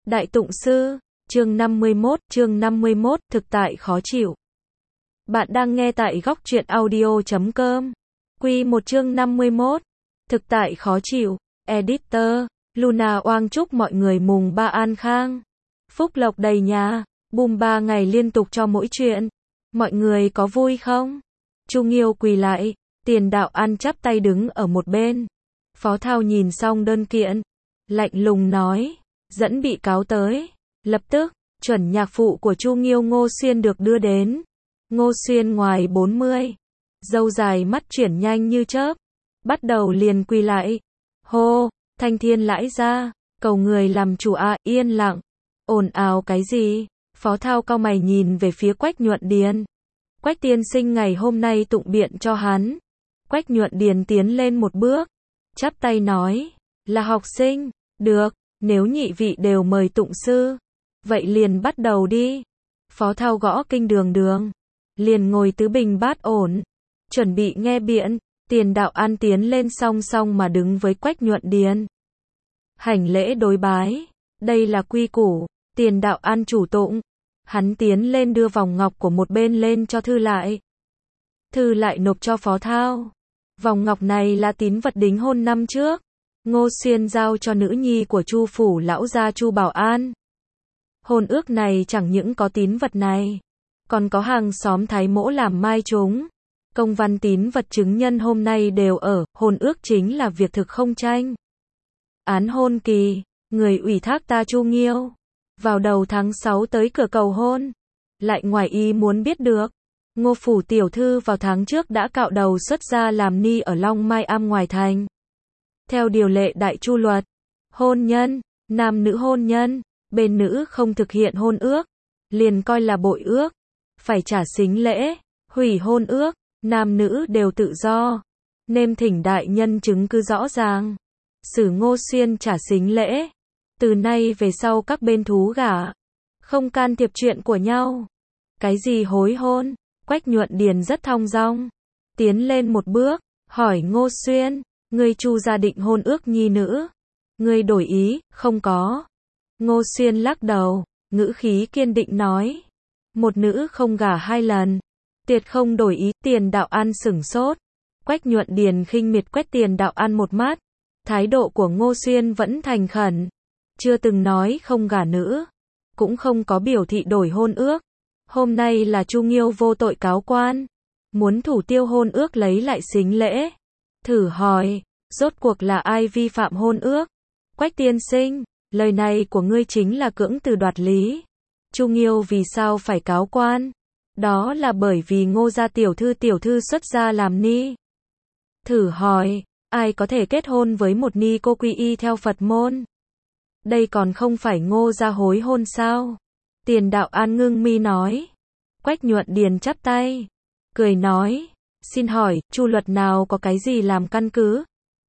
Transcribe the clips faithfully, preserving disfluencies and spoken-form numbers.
Đại Tụng Sư, chương năm mươi mốt, chương năm mươi mốt, thực tại khó chịu. Bạn đang nghe tại góc truyện audio chấm com. Quy một chương năm mươi mốt, thực tại khó chịu. Editor, Luna oang chúc mọi người mùng ba an khang. Phúc lộc đầy nhà, bùm ba ngày liên tục cho mỗi chuyện. Mọi người có vui không? Chu Nghiêu quỳ lại, Tiền Đạo An chắp tay đứng ở một bên. Phó Thao nhìn xong đơn kiện, lạnh lùng nói, dẫn bị cáo tới. Lập tức, chuẩn nhạc phụ của Chu Nghiêu Ngô Xuyên được đưa đến. Ngô Xuyên ngoài bốn mươi, râu dài mắt chuyển nhanh như chớp, bắt đầu liền quỳ lại. Hô, thanh thiên lãi ra, cầu người làm chủ a, yên lặng. Ồn ào cái gì? Phó Thao cau mày nhìn về phía Quách Nhuận Điền. Quách tiên sinh ngày hôm nay tụng biện cho hắn. Quách Nhuận Điền tiến lên một bước, chắp tay nói, là học sinh, được, nếu nhị vị đều mời tụng sư, vậy liền bắt đầu đi. Phó Thao gõ kinh đường đường, liền ngồi tứ bình bát ổn, chuẩn bị nghe biện. Tiền Đạo An tiến lên song song mà đứng với Quách Nhuận Điền. Hành lễ đối bái, đây là quy củ. Tiền Đạo An chủ tụng, hắn tiến lên đưa vòng ngọc của một bên lên cho Thư lại. Thư lại nộp cho Phó Thao. Vòng ngọc này là tín vật đính hôn năm trước, Ngô Xuyên giao cho nữ nhi của Chu phủ lão gia Chu Bảo An. Hôn ước này chẳng những có tín vật này, còn có hàng xóm Thái Mỗ làm mai chúng. Công văn tín vật chứng nhân hôm nay đều ở, hôn ước chính là việc thực không tranh. Án hôn kỳ, người ủy thác ta Chu Nghiêu, vào đầu tháng sáu tới cửa cầu hôn, lại ngoài ý muốn biết được, Ngô phủ tiểu thư vào tháng trước đã cạo đầu xuất gia làm ni ở Long Mai Am ngoài thành. Theo điều lệ Đại Chu luật, hôn nhân, nam nữ hôn nhân, bên nữ không thực hiện hôn ước, liền coi là bội ước, phải trả sính lễ. Hủy hôn ước, nam nữ đều tự do, nên thỉnh đại nhân chứng cứ rõ ràng, xử Ngô Xuyên trả sính lễ. Từ nay về sau các bên thú gả, không can thiệp chuyện của nhau. Cái gì hối hôn? Quách Nhuận Điền rất thong dong, tiến lên một bước, hỏi Ngô Xuyên, ngươi Chu gia định hôn ước nhi nữ, ngươi đổi ý, không có. Ngô Xuyên lắc đầu, ngữ khí kiên định nói, một nữ không gả hai lần, tuyệt không đổi ý. Tiền Đạo An sửng sốt, Quách Nhuận Điền khinh miệt quét Tiền Đạo An một mắt, thái độ của Ngô Xuyên vẫn thành khẩn, chưa từng nói không gả nữ, cũng không có biểu thị đổi hôn ước. Hôm nay là Chu Nghiêu vô tội cáo quan, muốn thủ tiêu hôn ước lấy lại sính lễ. Thử hỏi, rốt cuộc là ai vi phạm hôn ước? Quách tiên sinh, lời này của ngươi chính là cưỡng từ đoạt lý. Chu Nghiêu vì sao phải cáo quan? Đó là bởi vì Ngô gia tiểu thư tiểu thư xuất gia làm ni. Thử hỏi, ai có thể kết hôn với một ni cô quy y theo Phật môn? Đây còn không phải Ngô gia hối hôn sao? Tiền Đạo An ngưng mi nói. Quách Nhuận Điền chắp tay, cười nói, xin hỏi, chu luật nào có cái gì làm căn cứ?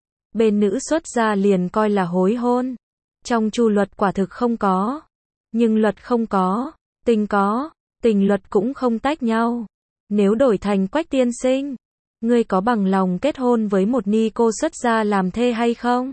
Bên nữ xuất gia liền coi là hối hôn. Trong chu luật quả thực không có. Nhưng luật không có, tình có, tình luật cũng không tách nhau. Nếu đổi thành Quách tiên sinh, ngươi có bằng lòng kết hôn với một ni cô xuất gia làm thê hay không?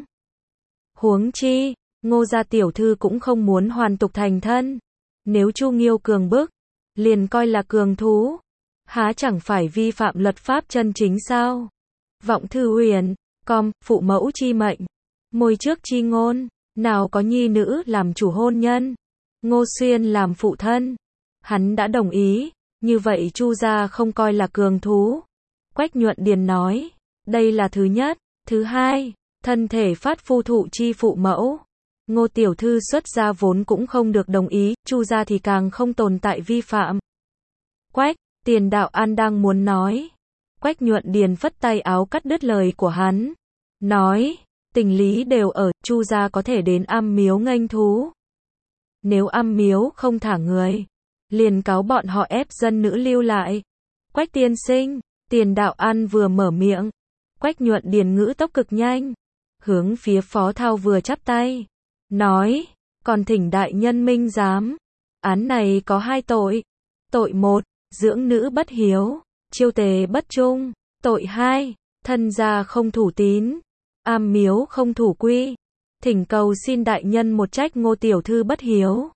Huống chi, Ngô gia tiểu thư cũng không muốn hoàn tục thành thân. Nếu Chu Nghiêu cường bức, liền coi là cường thú, há chẳng phải vi phạm luật pháp chân chính sao? Vọng Thư Huyền, com, phụ mẫu chi mệnh, môi trước chi ngôn, nào có nhi nữ làm chủ hôn nhân. Ngô Xuyên làm phụ thân, hắn đã đồng ý, như vậy Chu gia không coi là cường thú. Quách Nhuận Điền nói, đây là thứ nhất. Thứ hai, thân thể phát phu thụ chi phụ mẫu. Ngô tiểu thư xuất gia vốn cũng không được đồng ý, Chu gia thì càng không tồn tại vi phạm. Quách, Tiền Đạo An đang muốn nói. Quách Nhuận Điền phất tay áo cắt đứt lời của hắn. Nói, tình lý đều ở, Chu gia có thể đến Am Miếu nghênh thú. Nếu Am Miếu không thả người, liền cáo bọn họ ép dân nữ lưu lại. Quách tiên sinh, Tiền Đạo An vừa mở miệng, Quách Nhuận Điền ngữ tốc cực nhanh, hướng phía Phó Thao vừa chắp tay. Nói, còn thỉnh đại nhân minh giám. Án này có hai tội. Tội một, dưỡng nữ bất hiếu, chiêu tề bất trung. Tội hai, thân gia không thủ tín, am miếu không thủ quy. thỉnh cầu xin đại nhân một trách Ngô tiểu thư bất hiếu.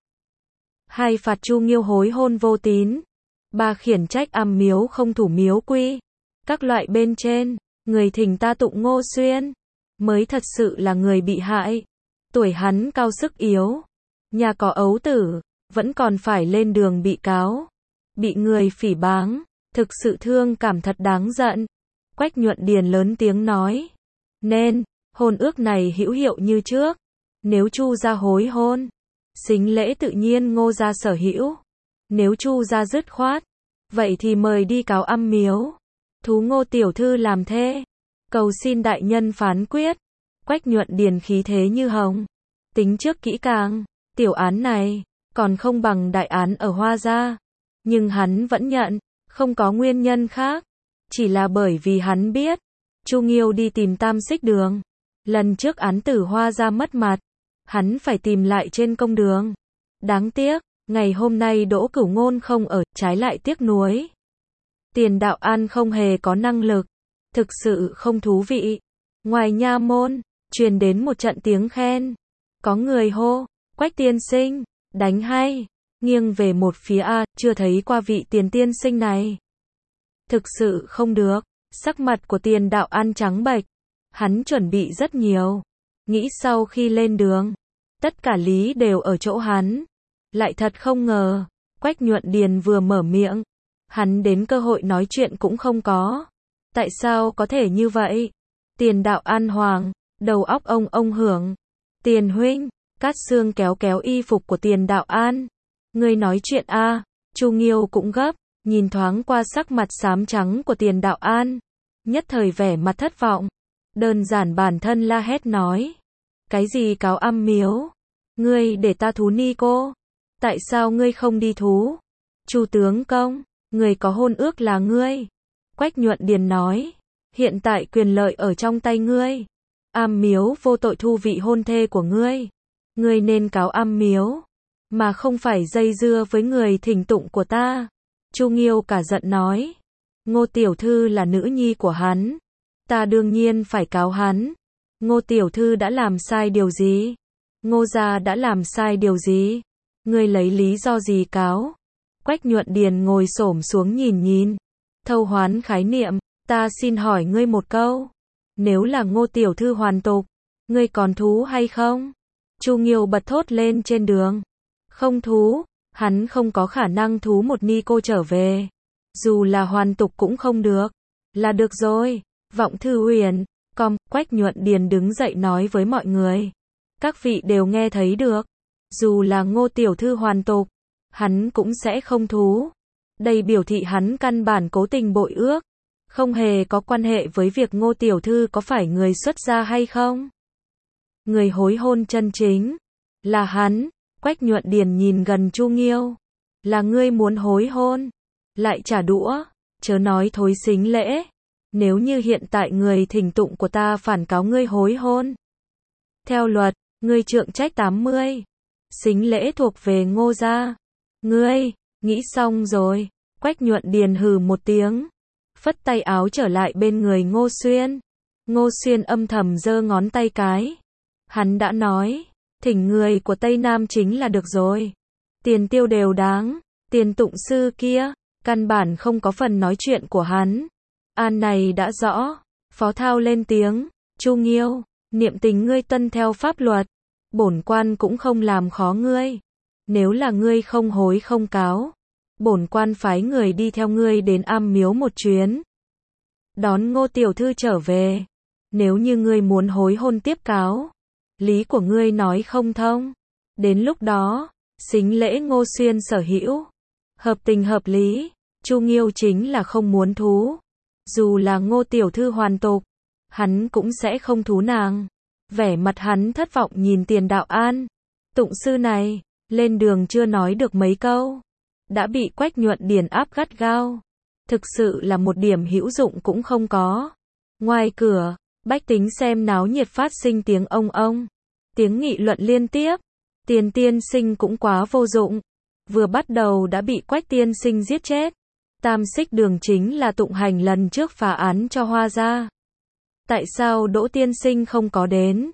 Hai phạt Chu Nghiêu hối hôn vô tín. Ba khiển trách am miếu không thủ miếu quy. Các loại bên trên, người thỉnh ta tụng Ngô Xuyên, mới thật sự là người bị hại. Tuổi hắn cao sức yếu, nhà có ấu tử, vẫn còn phải lên đường bị cáo. Bị người phỉ báng, thực sự thương cảm thật đáng giận. Quách Nhuận Điền lớn tiếng nói. Nên, hôn ước này hữu hiệu như trước. Nếu Chu gia hối hôn, sính lễ tự nhiên Ngô gia sở hữu. Nếu Chu gia dứt khoát, vậy thì mời đi cáo am miếu. Thú Ngô tiểu thư làm thê. Cầu xin đại nhân phán quyết. Quách Nhuận Điền khí thế như hồng. Tính trước kỹ càng, tiểu án này, còn không bằng đại án ở Hoa gia. Nhưng hắn vẫn nhận, không có nguyên nhân khác. Chỉ là bởi vì hắn biết, Chu Nghiêu đi tìm Tam Xích Đường. Lần trước án tử Hoa gia mất mặt, hắn phải tìm lại trên công đường. Đáng tiếc, ngày hôm nay Đỗ Cửu Ngôn không ở, trái lại tiếc nuối. Tiền Đạo An không hề có năng lực, thực sự không thú vị. Ngoài nha môn, truyền đến một trận tiếng khen. Có người hô, Quách tiên sinh, đánh hay. Nghiêng về một phía A, chưa thấy qua vị Tiền tiên sinh này. Thực sự không được, sắc mặt của Tiền Đạo An trắng bệch. Hắn chuẩn bị rất nhiều. Nghĩ sau khi lên đường, tất cả lý đều ở chỗ hắn. Lại thật không ngờ, Quách Nhuận Điền vừa mở miệng, hắn đến cơ hội nói chuyện cũng không có. Tại sao có thể như vậy? Tiền Đạo An hoàng, đầu óc ông ông hưởng. Tiền huynh, Cát Sương kéo kéo y phục của Tiền Đạo An. Ngươi nói chuyện a? Chu Nghiêu cũng gấp, nhìn thoáng qua sắc mặt xám trắng của Tiền Đạo An, nhất thời vẻ mặt thất vọng. Đơn giản bản thân la hét nói. Cái gì cáo am miếu? Ngươi để ta thú ni cô? Tại sao ngươi không đi thú? Chu tướng công, người có hôn ước là ngươi. Quách Nhuận Điền nói. Hiện tại quyền lợi ở trong tay ngươi. Am miếu vô tội thu vị hôn thê của ngươi. Ngươi nên cáo am miếu, mà không phải dây dưa với người thỉnh tụng của ta. Chu Nghiêu cả giận nói. Ngô tiểu thư là nữ nhi của hắn. Ta đương nhiên phải cáo hắn. Ngô tiểu thư đã làm sai điều gì? Ngô gia đã làm sai điều gì? Ngươi lấy lý do gì cáo? Quách Nhuận Điền ngồi xổm xuống nhìn nhìn. Thâu hoán khái niệm, ta xin hỏi ngươi một câu. Nếu là Ngô tiểu thư hoàn tục, ngươi còn thú hay không? Chu Nghiêu bật thốt lên trên đường. Không thú, hắn không có khả năng thú một ni cô trở về. Dù là hoàn tục cũng không được. Là được rồi. Vọng Thư Huyền, com, Quách Nhuận Điền đứng dậy nói với mọi người. Các vị đều nghe thấy được. Dù là Ngô tiểu thư hoàn tục, hắn cũng sẽ không thú. Đây biểu thị hắn căn bản cố tình bội ước. Không hề có quan hệ với việc Ngô tiểu thư có phải người xuất gia hay không. Người hối hôn chân chính là hắn. Quách Nhuận Điền nhìn gần Chu Nghiêu. Là ngươi muốn hối hôn, lại trả đũa, chớ nói thối sính lễ. Nếu như hiện tại người thỉnh tụng của ta phản cáo ngươi hối hôn, theo luật, ngươi trượng trách tám mươi. Sính lễ thuộc về Ngô gia. Ngươi, nghĩ xong rồi. Quách Nhuận Điền hừ một tiếng, phất tay áo trở lại bên người Ngô Xuyên. Ngô Xuyên âm thầm giơ ngón tay cái. Hắn đã nói, thỉnh người của Tây Nam chính là được rồi. Tiền tiêu đều đáng. Tiền tụng sư kia, căn bản không có phần nói chuyện của hắn. An này đã rõ. Phó Thao lên tiếng. Chu Nghiêu, niệm tình ngươi tuân theo pháp luật. Bổn quan cũng không làm khó ngươi. Nếu là ngươi không hối không cáo, bổn quan phái người đi theo ngươi đến am miếu một chuyến. Đón Ngô tiểu thư trở về. Nếu như ngươi muốn hối hôn tiếp cáo, lý của ngươi nói không thông. Đến lúc đó, sính lễ Ngô Xuyên sở hữu. Hợp tình hợp lý. Chu Nghiêu chính là không muốn thú. Dù là Ngô tiểu thư hoàn tục, hắn cũng sẽ không thú nàng. Vẻ mặt hắn thất vọng nhìn Tiền Đạo An. Tụng sư này, lên đường chưa nói được mấy câu, đã bị Quách Nhuận Điền áp gắt gao. Thực sự là một điểm hữu dụng cũng không có. Ngoài cửa, bách tính xem náo nhiệt phát sinh tiếng ông ông. Tiếng nghị luận liên tiếp. Tiền tiên sinh cũng quá vô dụng. Vừa bắt đầu đã bị Quách tiên sinh giết chết. Tam Xích Đường chính là tụng hành lần trước phá án cho Hoa gia. Tại sao Đỗ tiên sinh không có đến?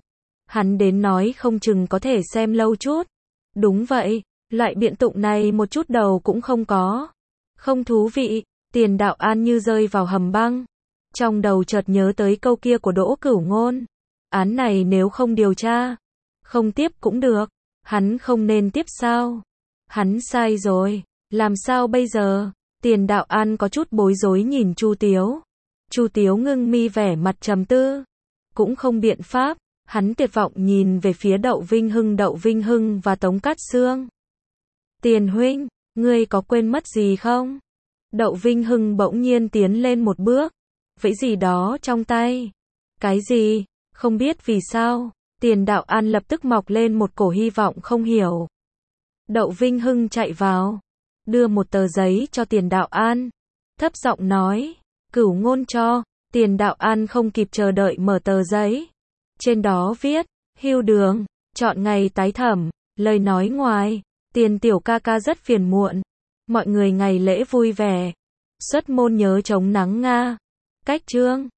Hắn đến nói không chừng có thể xem lâu chút. Đúng vậy, loại biện tụng này một chút đầu cũng không có. Không thú vị, Tiền Đạo An như rơi vào hầm băng. Trong đầu chợt nhớ tới câu kia của Đỗ Cửu Ngôn. Án này nếu không điều tra, không tiếp cũng được. Hắn không nên tiếp sao? Hắn sai rồi, làm sao bây giờ? Tiền Đạo An có chút bối rối nhìn Chu Tiếu. Chu Tiếu ngưng mi vẻ mặt trầm tư. Cũng không biện pháp, hắn tuyệt vọng nhìn về phía Đậu Vinh Hưng Đậu Vinh Hưng và Tống Cát Sương. Tiền huynh, ngươi có quên mất gì không? Đậu Vinh Hưng bỗng nhiên tiến lên một bước, vẫy gì đó trong tay. Cái gì? Không biết vì sao, Tiền Đạo An lập tức mọc lên một cổ hy vọng không hiểu. Đậu Vinh Hưng chạy vào, đưa một tờ giấy cho Tiền Đạo An, thấp giọng nói, Cửu Ngôn cho. Tiền Đạo An không kịp chờ đợi mở tờ giấy. Trên đó viết, hưu đường, chọn ngày tái thẩm, lời nói ngoài, Tiền tiểu ca ca rất phiền muộn. Mọi người ngày lễ vui vẻ. Xuất môn nhớ chống nắng Nga. Cách chương